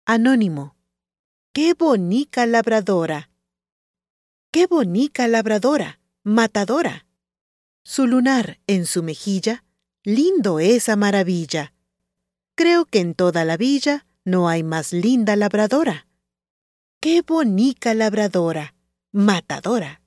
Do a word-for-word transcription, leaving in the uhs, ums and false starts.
Anónimo. ¡Qué bonica labradora! ¡Qué bonica labradora! Matadora. Su lunar en su mejilla, lindo es a maravilla. Creo que en toda la villa no hay más linda labradora. ¡Qué bonica labradora! Matadora.